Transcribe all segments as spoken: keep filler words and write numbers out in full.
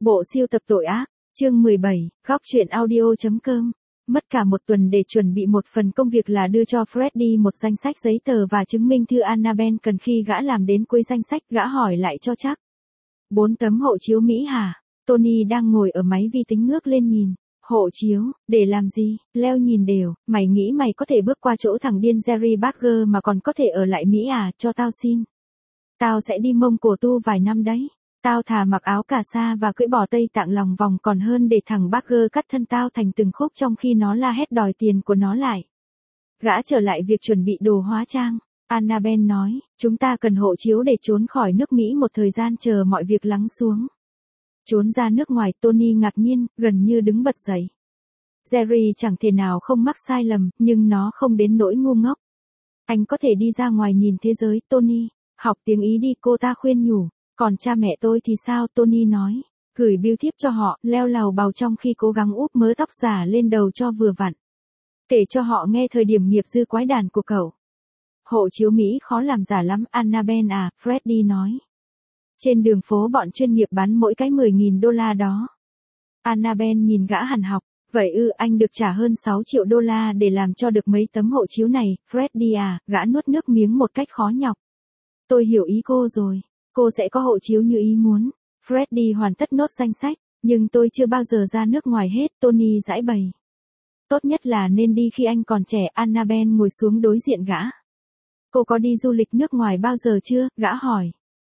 Bộ siêu tập tội ác, chương mười bảy, góc truyện audio.com. Mất cả một tuần để chuẩn bị một phần công việc là đưa cho Freddy một danh sách giấy tờ và chứng minh thư Annabelle cần khi gã làm đến cuối danh sách gã hỏi lại cho chắc. Bốn tấm hộ chiếu Mỹ hả? Tony đang ngồi ở máy vi tính ngước lên nhìn. Hộ chiếu, để làm gì? Leo nhìn đều, mày nghĩ mày có thể bước qua chỗ thằng điên Jerry Barker mà còn có thể ở lại Mỹ à? Cho tao xin. Tao sẽ đi Mông Cổ tu vài năm đấy. Tao thà mặc áo cà sa và cưỡi bò Tây Tạng lòng vòng còn hơn để thằng Barker cắt thân tao thành từng khúc trong khi nó la hét đòi tiền của nó lại. Gã trở lại việc chuẩn bị đồ hóa trang. Annabelle nói, chúng ta cần hộ chiếu để trốn khỏi nước Mỹ một thời gian chờ mọi việc lắng xuống. Trốn ra nước ngoài, Tony ngạc nhiên, gần như đứng bật dậy. Jerry chẳng thể nào không mắc sai lầm, nhưng nó không đến nỗi ngu ngốc. Anh có thể đi ra ngoài nhìn thế giới, Tony. Học tiếng Ý đi, cô ta khuyên nhủ. Còn cha mẹ tôi thì sao? Tony nói. Gửi bưu thiếp cho họ, leo lầu bầu trong khi cố gắng úp mớ tóc giả lên đầu cho vừa vặn. Kể cho họ nghe thời điểm nghiệp dư quái đản của cậu. Hộ chiếu Mỹ khó làm giả lắm, Annabelle à, Freddy nói. Trên đường phố bọn chuyên nghiệp bán mỗi cái mười nghìn đô la đó. Annabelle nhìn gã hằn học. Vậy ư, anh được trả hơn sáu triệu đô la để làm cho được mấy tấm hộ chiếu này, Freddy à, gã nuốt nước miếng một cách khó nhọc. Tôi hiểu ý cô rồi. Cô sẽ có hộ chiếu như ý muốn. Freddy hoàn tất nốt danh sách, nhưng tôi chưa bao giờ ra nước ngoài hết, Tony giải bày. Tốt nhất là nên đi khi anh còn trẻ, Annabelle ngồi xuống đối diện gã. Cô có đi du lịch nước ngoài bao giờ chưa? Gã hỏi.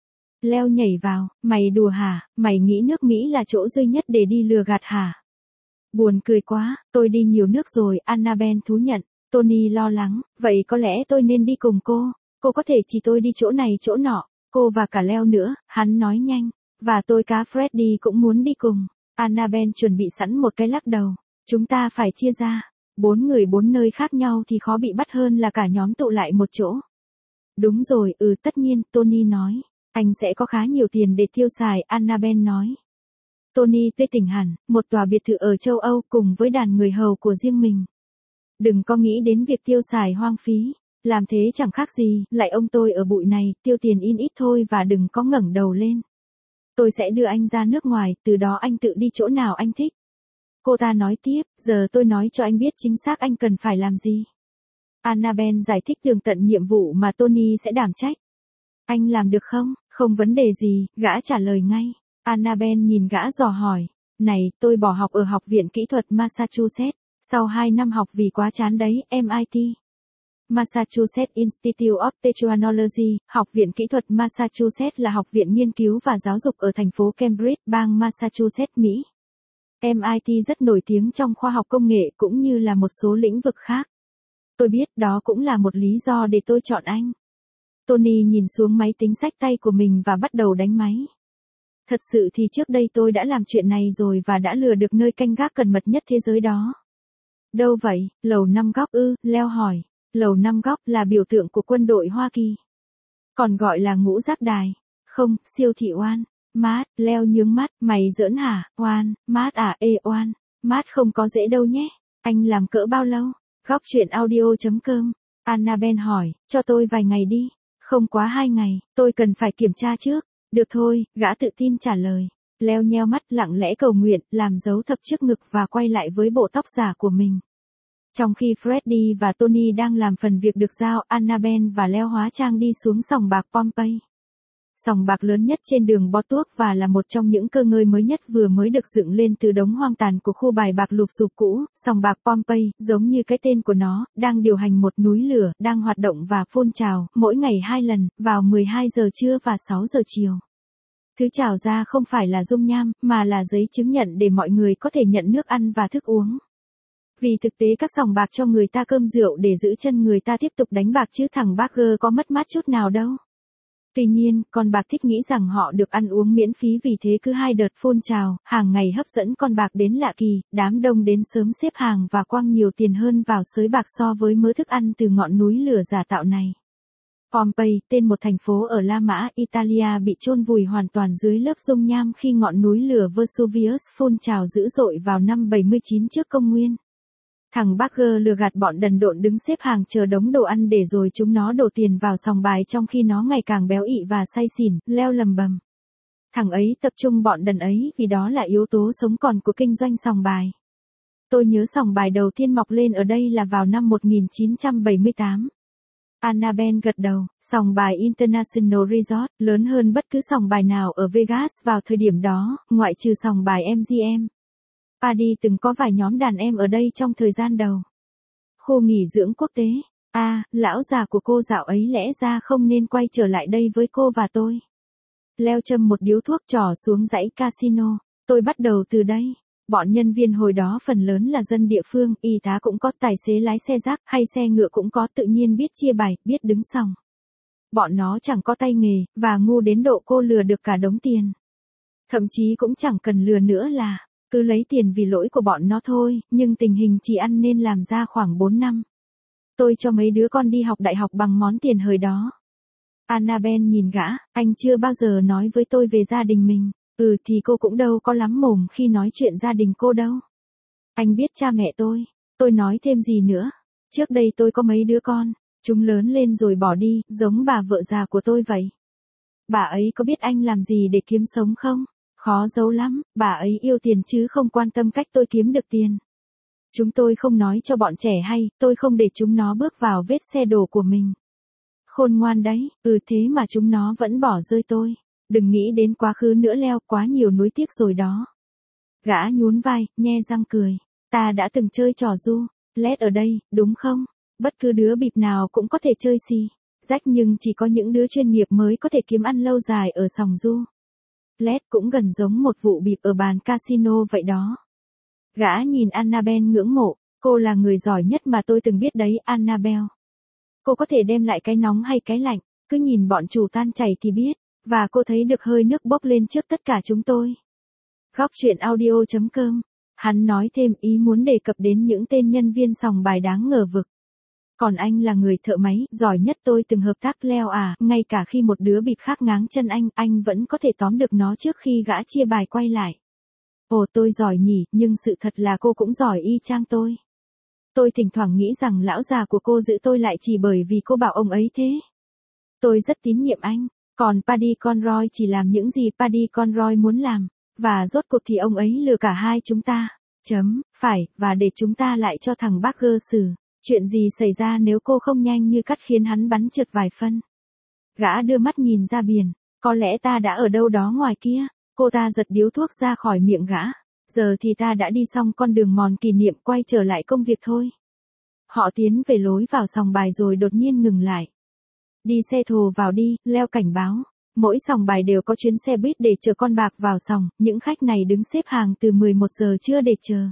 Leo nhảy vào, mày đùa hả? Mày nghĩ nước Mỹ là chỗ duy nhất để đi lừa gạt hả? Buồn cười quá, tôi đi nhiều nước rồi, Annabelle thú nhận. Tony lo lắng, vậy có lẽ tôi nên đi cùng cô. Cô có thể chỉ tôi đi chỗ này chỗ nọ. Cô và cả Leo nữa, hắn nói nhanh. Và tôi cá Freddy cũng muốn đi cùng. Annabelle chuẩn bị sẵn một cái lắc đầu. Chúng ta phải chia ra. Bốn người bốn nơi khác nhau thì khó bị bắt hơn là cả nhóm tụ lại một chỗ. Đúng rồi, ừ tất nhiên, Tony nói. Anh sẽ có khá nhiều tiền để tiêu xài, Annabelle nói. Tony tươi tỉnh hẳn, một tòa biệt thự ở châu Âu cùng với đàn người hầu của riêng mình. Đừng có nghĩ đến việc tiêu xài hoang phí. Làm thế chẳng khác gì, lại ông tôi ở bụi này, tiêu tiền in ít thôi và đừng có ngẩng đầu lên. Tôi sẽ đưa anh ra nước ngoài, từ đó anh tự đi chỗ nào anh thích. Cô ta nói tiếp, giờ tôi nói cho anh biết chính xác anh cần phải làm gì. Annabelle giải thích tường tận nhiệm vụ mà Tony sẽ đảm trách. Anh làm được không? Không vấn đề gì, gã trả lời ngay. Annabelle nhìn gã dò hỏi. Này, tôi bỏ học ở Học viện Kỹ thuật Massachusetts, sau hai năm học vì quá chán đấy, em i tê. Massachusetts Institute of Technology, Học viện Kỹ thuật Massachusetts là học viện nghiên cứu và giáo dục ở thành phố Cambridge, bang Massachusetts, Mỹ. em i tê rất nổi tiếng trong khoa học công nghệ cũng như là một số lĩnh vực khác. Tôi biết đó cũng là một lý do để tôi chọn anh. Tony nhìn xuống máy tính xách tay của mình và bắt đầu đánh máy. Thật sự thì trước đây tôi đã làm chuyện này rồi và đã lừa được nơi canh gác cần mật nhất thế giới đó. Đâu vậy? Lầu năm góc ư? Leo hỏi. Lầu năm góc là biểu tượng của quân đội Hoa Kỳ. Còn gọi là ngũ giác đài. Không, siêu thị oan. Mát, Leo nhướng mắt, mày giỡn hả? Oan, mát à? Ê oan, mát không có dễ đâu nhé. Anh làm cỡ bao lâu? Góc truyện audio.com. Annabelle hỏi, cho tôi vài ngày đi. Không quá hai ngày, tôi cần phải kiểm tra trước. Được thôi, gã tự tin trả lời. Leo nheo mắt lặng lẽ cầu nguyện, làm dấu thập trước ngực và quay lại với bộ tóc giả của mình. Trong khi Freddy và Tony đang làm phần việc được giao, Annabelle và Leo hóa trang đi xuống sòng bạc Pompey. Sòng bạc lớn nhất trên đường Botuốc và là một trong những cơ ngơi mới nhất vừa mới được dựng lên từ đống hoang tàn của khu bài bạc lụp xụp cũ. Sòng bạc Pompey, giống như cái tên của nó, đang điều hành một núi lửa, đang hoạt động và phun trào, mỗi ngày hai lần, vào mười hai giờ trưa và sáu giờ chiều. Thứ trào ra không phải là dung nham, mà là giấy chứng nhận để mọi người có thể nhận nước ăn và thức uống. Vì thực tế các sòng bạc cho người ta cơm rượu để giữ chân người ta tiếp tục đánh bạc chứ thằng Barker có mất mát chút nào đâu. Tuy nhiên, con bạc thích nghĩ rằng họ được ăn uống miễn phí vì thế cứ hai đợt phun trào, hàng ngày hấp dẫn con bạc đến lạ kỳ, đám đông đến sớm xếp hàng và quăng nhiều tiền hơn vào sới bạc so với mớ thức ăn từ ngọn núi lửa giả tạo này. Pompey, tên một thành phố ở La Mã, Italia bị chôn vùi hoàn toàn dưới lớp dung nham khi ngọn núi lửa Vesuvius phun trào dữ dội vào năm bảy mươi chín trước công nguyên. Thằng Barker lừa gạt bọn đần độn đứng xếp hàng chờ đống đồ ăn để rồi chúng nó đổ tiền vào sòng bài trong khi nó ngày càng béo ị và say xỉn, Leo lầm bầm. Thằng ấy tập trung bọn đần ấy vì đó là yếu tố sống còn của kinh doanh sòng bài. Tôi nhớ sòng bài đầu tiên mọc lên ở đây là vào năm một nghìn chín trăm bảy mươi tám. Annabelle gật đầu, sòng bài International Resort, lớn hơn bất cứ sòng bài nào ở Vegas vào thời điểm đó, ngoại trừ sòng bài em giê em. Paddy từng có vài nhóm đàn em ở đây trong thời gian đầu. Khu nghỉ dưỡng quốc tế. À, lão già của cô dạo ấy lẽ ra không nên quay trở lại đây với cô và tôi. Leo châm một điếu thuốc trỏ xuống dãy casino. Tôi bắt đầu từ đây. Bọn nhân viên hồi đó phần lớn là dân địa phương, y tá cũng có, tài xế lái xe rác hay xe ngựa cũng có, tự nhiên biết chia bài, biết đứng sòng. Bọn nó chẳng có tay nghề, và ngu đến độ cô lừa được cả đống tiền. Thậm chí cũng chẳng cần lừa nữa là, cứ lấy tiền vì lỗi của bọn nó thôi, nhưng tình hình chỉ ăn nên làm ra khoảng bốn năm. Tôi cho mấy đứa con đi học đại học bằng món tiền hồi đó. Annabelle nhìn gã, anh chưa bao giờ nói với tôi về gia đình mình. Ừ thì cô cũng đâu có lắm mồm khi nói chuyện gia đình cô đâu. Anh biết cha mẹ tôi. Tôi nói thêm gì nữa. Trước đây tôi có mấy đứa con. Chúng lớn lên rồi bỏ đi, giống bà vợ già của tôi vậy. Bà ấy có biết anh làm gì để kiếm sống không? Khó giấu lắm, bà ấy yêu tiền chứ không quan tâm cách tôi kiếm được tiền. Chúng tôi không nói cho bọn trẻ hay, tôi không để chúng nó bước vào vết xe đổ của mình. Khôn ngoan đấy, ừ thế mà chúng nó vẫn bỏ rơi tôi. Đừng nghĩ đến quá khứ nữa Leo, quá nhiều nuối tiếc rồi đó. Gã nhún vai, nhe răng cười. Ta đã từng chơi trò ru, lét ở đây, đúng không? Bất cứ đứa bịp nào cũng có thể chơi xì, rách nhưng chỉ có những đứa chuyên nghiệp mới có thể kiếm ăn lâu dài ở sòng ru. Lét cũng gần giống một vụ bịp ở bàn casino vậy đó. Gã nhìn Annabelle ngưỡng mộ, cô là người giỏi nhất mà tôi từng biết đấy Annabelle. Cô có thể đem lại cái nóng hay cái lạnh, cứ nhìn bọn chủ tan chảy thì biết. Và cô thấy được hơi nước bốc lên trước tất cả chúng tôi. Góc chuyện audio chấm com. Hắn nói thêm ý muốn đề cập đến những tên nhân viên sòng bài đáng ngờ vực. Còn anh là người thợ máy, giỏi nhất tôi từng hợp tác Leo à, ngay cả khi một đứa bịp khác ngáng chân anh, anh vẫn có thể tóm được nó trước khi gã chia bài quay lại. Ồ tôi giỏi nhỉ, nhưng sự thật là cô cũng giỏi y chang tôi. Tôi thỉnh thoảng nghĩ rằng lão già của cô giữ tôi lại chỉ bởi vì cô bảo ông ấy thế. Tôi rất tín nhiệm anh. Còn Paddy Conroy chỉ làm những gì Paddy Conroy muốn làm, và rốt cuộc thì ông ấy lừa cả hai chúng ta. Chấm, phải, và để chúng ta lại cho thằng Barker xử. Chuyện gì xảy ra nếu cô không nhanh như cắt khiến hắn bắn trượt vài phân. Gã đưa mắt nhìn ra biển, có lẽ ta đã ở đâu đó ngoài kia. Cô ta giật điếu thuốc ra khỏi miệng gã. Giờ thì ta đã đi xong con đường mòn kỷ niệm quay trở lại công việc thôi. Họ tiến về lối vào sòng bài rồi đột nhiên ngừng lại. Đi xe thồ vào đi, Leo cảnh báo. Mỗi sòng bài đều có chuyến xe buýt để chở con bạc vào sòng, những khách này đứng xếp hàng từ mười một giờ trưa để chờ.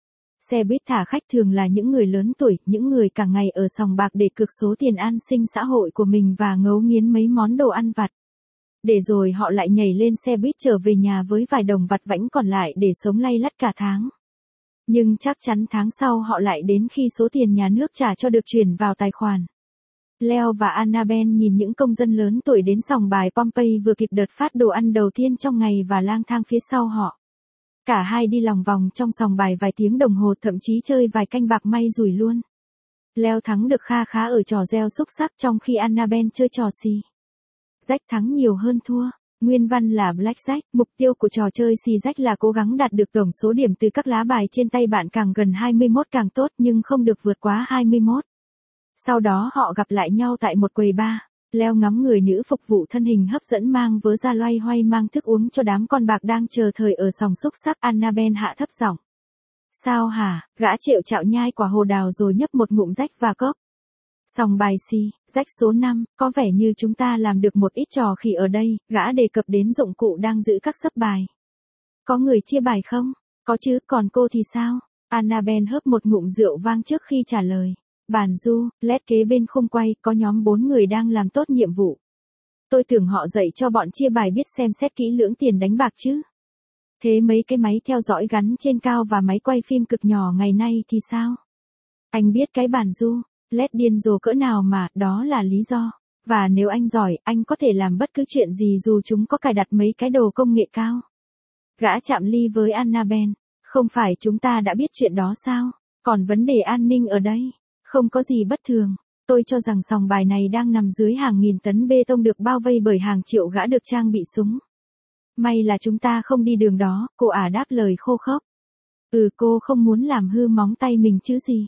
Xe buýt thả khách thường là những người lớn tuổi, những người cả ngày ở sòng bạc để cược số tiền an sinh xã hội của mình và ngấu nghiến mấy món đồ ăn vặt. Để rồi họ lại nhảy lên xe buýt trở về nhà với vài đồng vặt vãnh còn lại để sống lay lắt cả tháng. Nhưng chắc chắn tháng sau họ lại đến khi số tiền nhà nước trả cho được chuyển vào tài khoản. Leo và Annabelle nhìn những công dân lớn tuổi đến sòng bài Pompey vừa kịp đợt phát đồ ăn đầu tiên trong ngày và lang thang phía sau họ. Cả hai đi lòng vòng trong sòng bài vài tiếng đồng hồ, thậm chí chơi vài canh bạc may rủi luôn. Leo thắng được kha khá ở trò gieo xúc xắc trong khi Annabelle chơi trò xì. Jack thắng nhiều hơn thua. Nguyên văn là Blackjack, mục tiêu của trò chơi xì Jack là cố gắng đạt được tổng số điểm từ các lá bài trên tay bạn càng gần hai mươi mốt càng tốt nhưng không được vượt quá hai mươi mốt. Sau đó họ gặp lại nhau tại một quầy bar. Leo ngắm người nữ phục vụ thân hình hấp dẫn mang vớ ra loay hoay mang thức uống cho đám con bạc đang chờ thời ở sòng xúc xắc. Annabelle hạ thấp giọng. Sao hả? Gã trệu chạo nhai quả hồ đào rồi nhấp một ngụm rách và cốc. Sòng bài xì, rách số năm, có vẻ như chúng ta làm được một ít trò khỉ ở đây. Gã đề cập đến dụng cụ đang giữ các sấp bài. Có người chia bài không? Có chứ, còn cô thì sao? Annabelle hớp một ngụm rượu vang trước khi trả lời. Bàn du, lét kế bên khung quay, có nhóm bốn người đang làm tốt nhiệm vụ. Tôi tưởng họ dạy cho bọn chia bài biết xem xét kỹ lưỡng tiền đánh bạc chứ. Thế mấy cái máy theo dõi gắn trên cao và máy quay phim cực nhỏ ngày nay thì sao? Anh biết cái bàn du, lét điên rồ cỡ nào mà, đó là lý do. Và nếu anh giỏi, anh có thể làm bất cứ chuyện gì dù chúng có cài đặt mấy cái đồ công nghệ cao. Gã chạm ly với Annabelle. Không phải chúng ta đã biết chuyện đó sao? Còn vấn đề an ninh ở đây. Không có gì bất thường. Tôi cho rằng sòng bài này đang nằm dưới hàng nghìn tấn bê tông được bao vây bởi hàng triệu gã được trang bị súng. May là chúng ta không đi đường đó, cô ả đáp lời khô khốc. Ừ, cô không muốn làm hư móng tay mình chứ gì.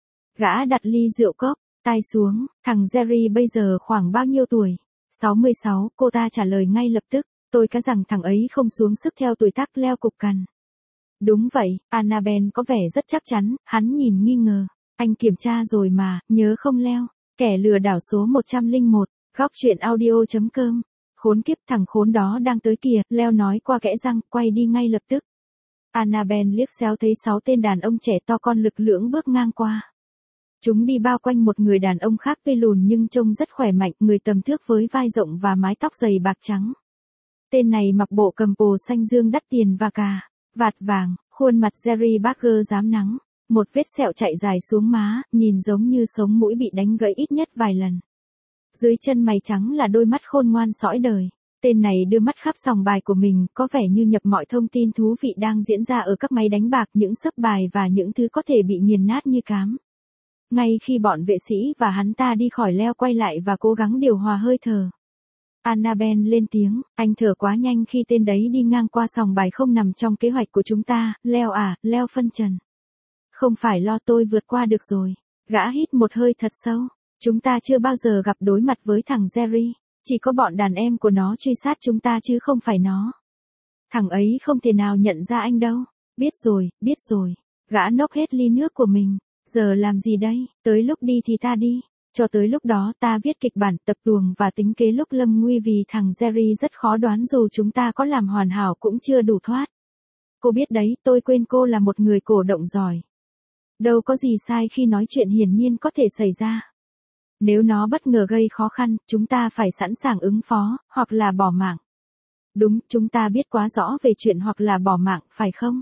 Gã đặt ly rượu cốc, tay xuống, thằng Jerry bây giờ khoảng bao nhiêu tuổi? sáu mươi sáu, cô ta trả lời ngay lập tức, tôi cá rằng thằng ấy không xuống sức theo tuổi tác leo cục cằn. Đúng vậy, Annabelle có vẻ rất chắc chắn, hắn nhìn nghi ngờ. Anh kiểm tra rồi mà, nhớ không leo. Kẻ lừa đảo số một trăm lẻ một, góc chuyện audio chấm com. Khốn kiếp, thằng khốn đó đang tới kìa, Leo nói qua kẽ răng, quay đi ngay lập tức. Annabelle liếc xéo thấy sáu tên đàn ông trẻ to con lực lưỡng bước ngang qua. Chúng đi bao quanh một người đàn ông khác tuy lùn nhưng trông rất khỏe mạnh, người tầm thước với vai rộng và mái tóc dày bạc trắng. Tên này mặc bộ cầm pồ xanh dương đắt tiền và cà vạt vàng, khuôn mặt Jerry Barker rám nắng, một vết sẹo chạy dài xuống má, nhìn giống như sống mũi bị đánh gãy ít nhất vài lần. Dưới chân mày trắng là đôi mắt khôn ngoan sõi đời. Tên này đưa mắt khắp sòng bài của mình, có vẻ như nhập mọi thông tin thú vị đang diễn ra ở các máy đánh bạc, những sấp bài và những thứ có thể bị nghiền nát như cám. Ngay khi bọn vệ sĩ và hắn ta đi khỏi, Leo quay lại và cố gắng điều hòa hơi thở. Annabelle lên tiếng, anh thở quá nhanh khi tên đấy đi ngang qua sòng bài, không nằm trong kế hoạch của chúng ta. Leo à, Leo phân trần. Không phải lo, tôi vượt qua được rồi. Gã hít một hơi thật sâu. Chúng ta chưa bao giờ gặp đối mặt với thằng Jerry. Chỉ có bọn đàn em của nó truy sát chúng ta chứ không phải nó. Thằng ấy không thể nào nhận ra anh đâu. Biết rồi, biết rồi. Gã nốc hết ly nước của mình. Giờ làm gì đây? Tới lúc đi thì ta đi. Cho tới lúc đó ta viết kịch bản, tập tuồng và tính kế lúc lâm nguy, vì thằng Jerry rất khó đoán, dù chúng ta có làm hoàn hảo cũng chưa đủ thoát. Cô biết đấy, tôi quên cô là một người cổ động giỏi. Đâu có gì sai khi nói chuyện hiển nhiên có thể xảy ra. Nếu nó bất ngờ gây khó khăn, chúng ta phải sẵn sàng ứng phó, hoặc là bỏ mạng. Đúng, chúng ta biết quá rõ về chuyện hoặc là bỏ mạng, phải không?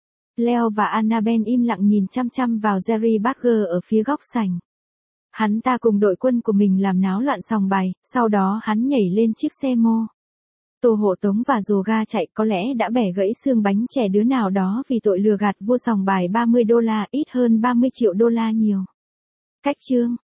Leo và Annabelle im lặng nhìn chăm chăm vào Jerry Barker ở phía góc sảnh. Hắn ta cùng đội quân của mình làm náo loạn sòng bài, sau đó hắn nhảy lên chiếc xe mô tô hộ tống và rồ ga chạy, có lẽ đã bẻ gãy xương bánh chè đứa nào đó vì tội lừa gạt vua sòng bài ba mươi đô la, ít hơn ba mươi triệu đô la nhiều. Cách chương